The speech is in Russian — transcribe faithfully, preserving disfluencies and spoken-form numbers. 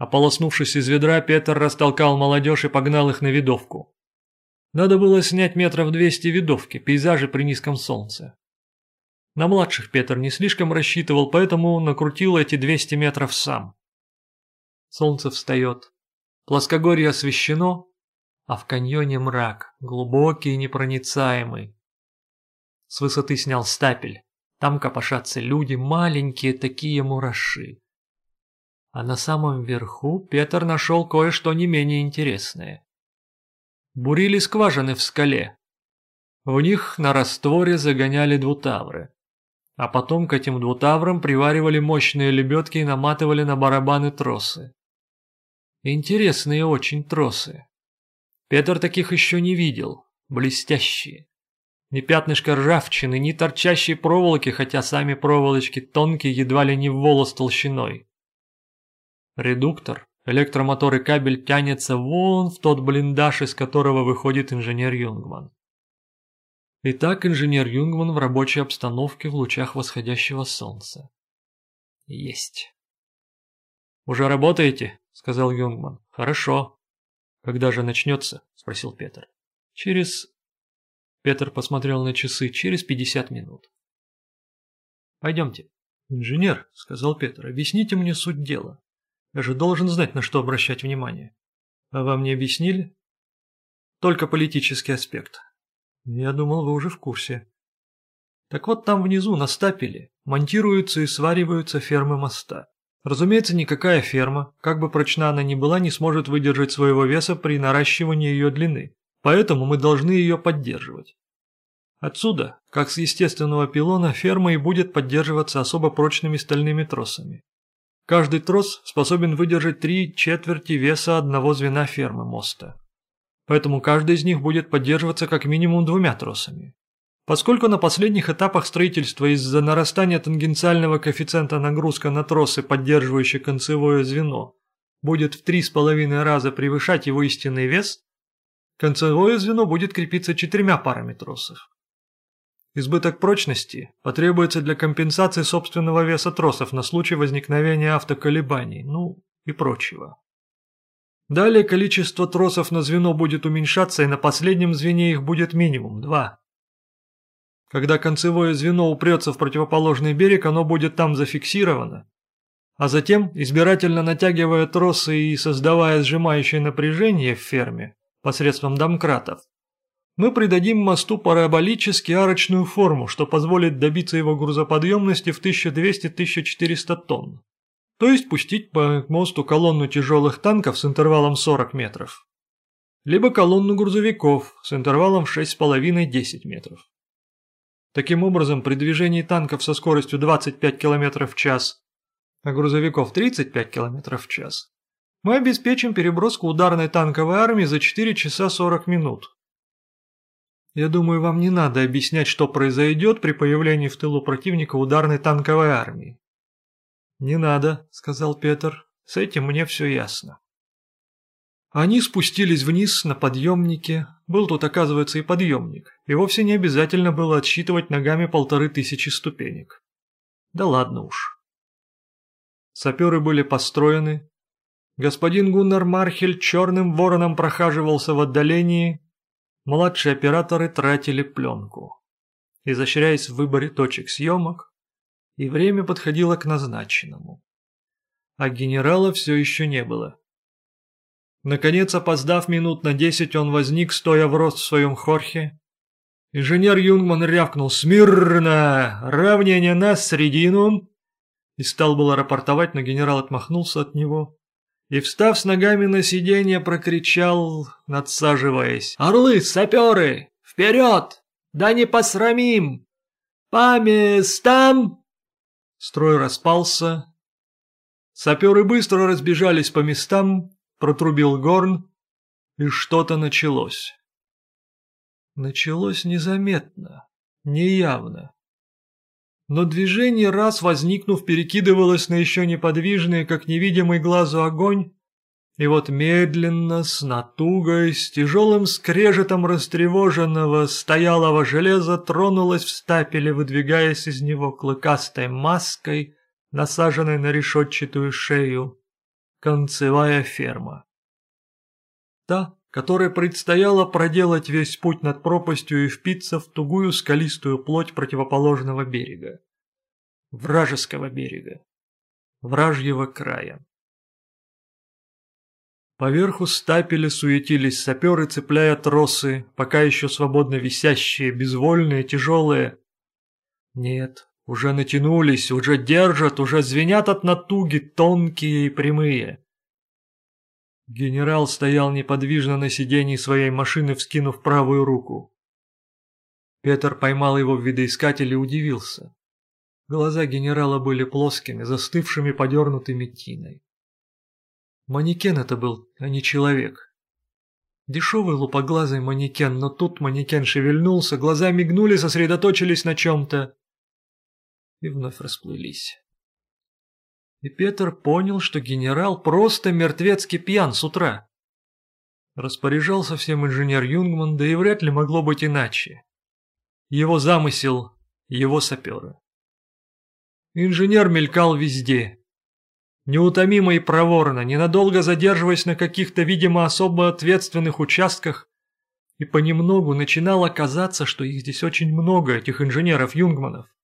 Ополоснувшись из ведра, Петр растолкал молодежь и погнал их на видовку. Надо было снять метров двести видовки, пейзажи при низком солнце. На младших Петр не слишком рассчитывал, поэтому накрутил эти двести метров сам. Солнце встает, плоскогорье освещено, а в каньоне мрак, глубокий и непроницаемый. С высоты снял стапель, там копошатся люди, маленькие такие мураши. А на самом верху Петр нашел кое-что не менее интересное. Бурили скважины в скале. В них на растворе загоняли двутавры. А потом к этим двутаврам приваривали мощные лебедки и наматывали на барабаны тросы. Интересные очень тросы. Петр таких еще не видел, блестящие. Ни пятнышка ржавчины, ни торчащей проволоки, хотя сами проволочки тонкие, едва ли не в волос толщиной. Редуктор, электромотор и кабель тянется вон в тот блиндаж, из которого выходит инженер Юнгман. Итак, инженер Юнгман в рабочей обстановке в лучах восходящего солнца. Есть. «Уже работаете?» — сказал Юнгман. «Хорошо. Когда же начнется?» — спросил Петр. «Через...» Петр посмотрел на часы. «Через пятьдесят минут». «Пойдемте». «Инженер», — сказал Петр, — «объясните мне суть дела. Я же должен знать, на что обращать внимание. А вам не объяснили?» «Только политический аспект». «Я думал, вы уже в курсе». «Так вот там внизу, на стапеле, монтируются и свариваются фермы моста. Разумеется, никакая ферма, как бы прочна она ни была, не сможет выдержать своего веса при наращивании ее длины, поэтому мы должны ее поддерживать. Отсюда, как с естественного пилона, ферма и будет поддерживаться особо прочными стальными тросами. Каждый трос способен выдержать три четверти веса одного звена фермы моста. Поэтому каждый из них будет поддерживаться как минимум двумя тросами. Поскольку на последних этапах строительства из-за нарастания тангенциального коэффициента нагрузка на тросы, поддерживающие концевое звено, будет в три с половиной раза превышать его истинный вес, концевое звено будет крепиться четырьмя парами тросов. Избыток прочности потребуется для компенсации собственного веса тросов на случай возникновения автоколебаний, ну и прочего. Далее количество тросов на звено будет уменьшаться, и на последнем звене их будет минимум два. Когда концевое звено упрется в противоположный берег, оно будет там зафиксировано, а затем, избирательно натягивая тросы и создавая сжимающее напряжение в ферме посредством домкратов, мы придадим мосту параболически арочную форму, что позволит добиться его грузоподъемности в тысяча двести — тысяча четыреста тонн. То есть пустить по мосту колонну тяжелых танков с интервалом сорок метров, либо колонну грузовиков с интервалом шесть с половиной — десять метров. Таким образом, при движении танков со скоростью двадцать пять километров в час, а грузовиков тридцать пять километров в час, мы обеспечим переброску ударной танковой армии за четыре часа сорок минут. Я думаю, вам не надо объяснять, что произойдет при появлении в тылу противника ударной танковой армии. «Не надо», — сказал Петр, — «с этим мне все ясно». Они спустились вниз на подъемнике. Был тут, оказывается, и подъемник, и вовсе не обязательно было отсчитывать ногами полторы тысячи ступенек. Да ладно уж. Саперы были построены. Господин Гуннар Мархель черным вороном прохаживался в отдалении. Младшие операторы тратили пленку, изощряясь в выборе точек съемок, и время подходило к назначенному. А генерала все еще не было. Наконец, опоздав минут на десять, он возник, стоя в рост в своем хорхе. Инженер Юнгман рявкнул «Смирно! Равнение на средину!» и стал было рапортовать, но генерал отмахнулся от него и, встав с ногами на сиденье, прокричал, надсаживаясь: «Орлы, саперы! Вперед! Да не посрамим! По местам!» Строй распался. Саперы быстро разбежались по местам, протрубил горн, и что-то началось. Началось незаметно, неявно. Но движение, раз возникнув, перекидывалось на еще неподвижный, как невидимый глазу огонь, и вот медленно, с натугой, с тяжелым скрежетом растревоженного, стоялого железа тронулось в стапеле, выдвигаясь из него клыкастой маской, насаженной на решетчатую шею, концевая ферма. Та, которой предстояло проделать весь путь над пропастью и впиться в тугую скалистую плоть противоположного берега. Вражеского берега. Вражьего края. Поверху стапеля суетились саперы, цепляя тросы, пока еще свободно висящие, безвольные, тяжелые. Нет, уже натянулись, уже держат, уже звенят от натуги, тонкие и прямые. Генерал стоял неподвижно на сиденье своей машины, вскинув правую руку. Петр поймал его в видоискатель и удивился. Глаза генерала были плоскими, застывшими, подернутыми тиной. Манекен это был, а не человек. Дешевый лупоглазый манекен, но тут манекен шевельнулся, глаза мигнули, сосредоточились на чем-то и вновь расплылись. И Петр понял, что генерал просто мертвецки пьян с утра. Распоряжался всем инженер Юнгман, да и вряд ли могло быть иначе. Его замысел, его саперы. Инженер мелькал везде. Неутомимо и проворно, ненадолго задерживаясь на каких-то, видимо, особо ответственных участках, и понемногу начинало казаться, что их здесь очень много, этих инженеров-юнгманов.